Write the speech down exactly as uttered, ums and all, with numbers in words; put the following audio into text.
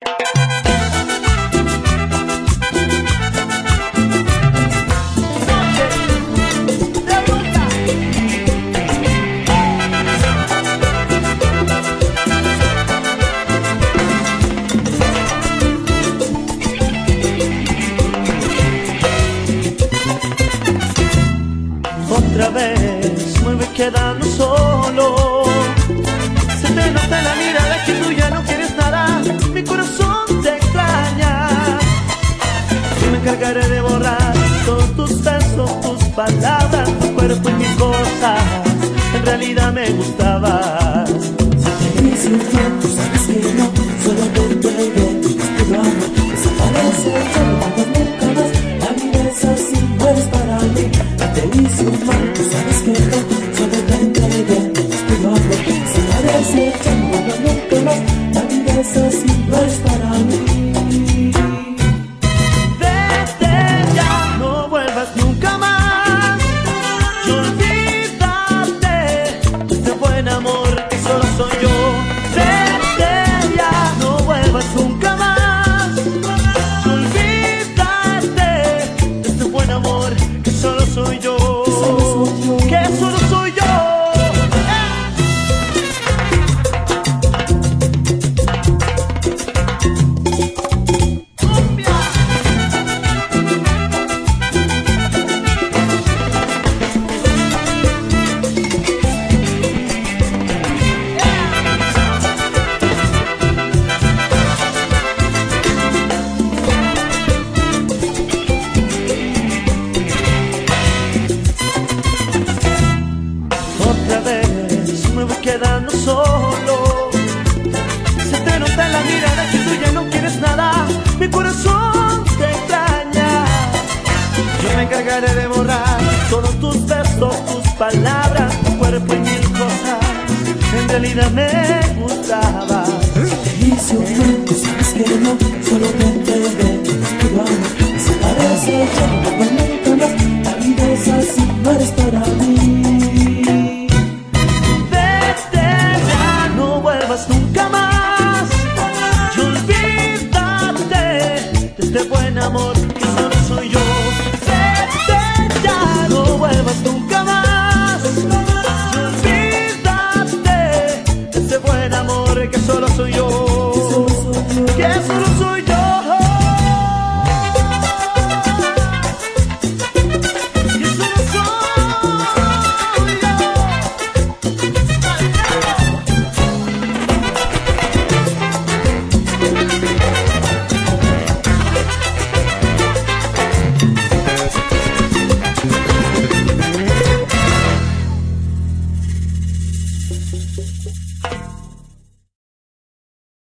Otra vez me voy quedando solo. Se te nota en la mirada que tú ya no quieres nada. Mi corazón te extraña. Yo me encargaré de borrar todos tus besos, tus palabras, tu cuerpo y mis cosas. En realidad me gustabas. Si te hice un plan, tú sabes que no. Solamente la idea de tu amor desaparece. Ya no vuelvas nunca más. La vida es así, no eres para mí. Te hice un mal, tú sabes que no. Solamente la idea de tu amor desaparece. Ya no vuelvas nunca más. La vida es así, no eres para mí. Vete ya, no vuelvas nunca más. Y olvídate de este buen amor que solo soy yo. Vete ya, no vuelvas nunca más. Y olvídate de este buen amor que solo soy yo. Que solo soy yo. Otra vez me voy quedando solo. Se te nota en la mirada que tú ya no quieres nada. Mi corazón te extraña. Yo me encargaré de borrar todos tus besos, tus palabras, tu cuerpo y mil cosas. En realidad me gustaba. Te hice un plan, tú sabes que no. Solamente de tu amor desaparece. Ya no vuelvas nunca más. La vida es así, no eres para mí. Vete ya, no vuelvas nunca más. Y olvídate de este buen amor que solo soy yo. Vete ya, no vuelvas nunca más. Y olvídate de este buen amor que solo soy yo. Que solo soy yo. Que solo soy yo.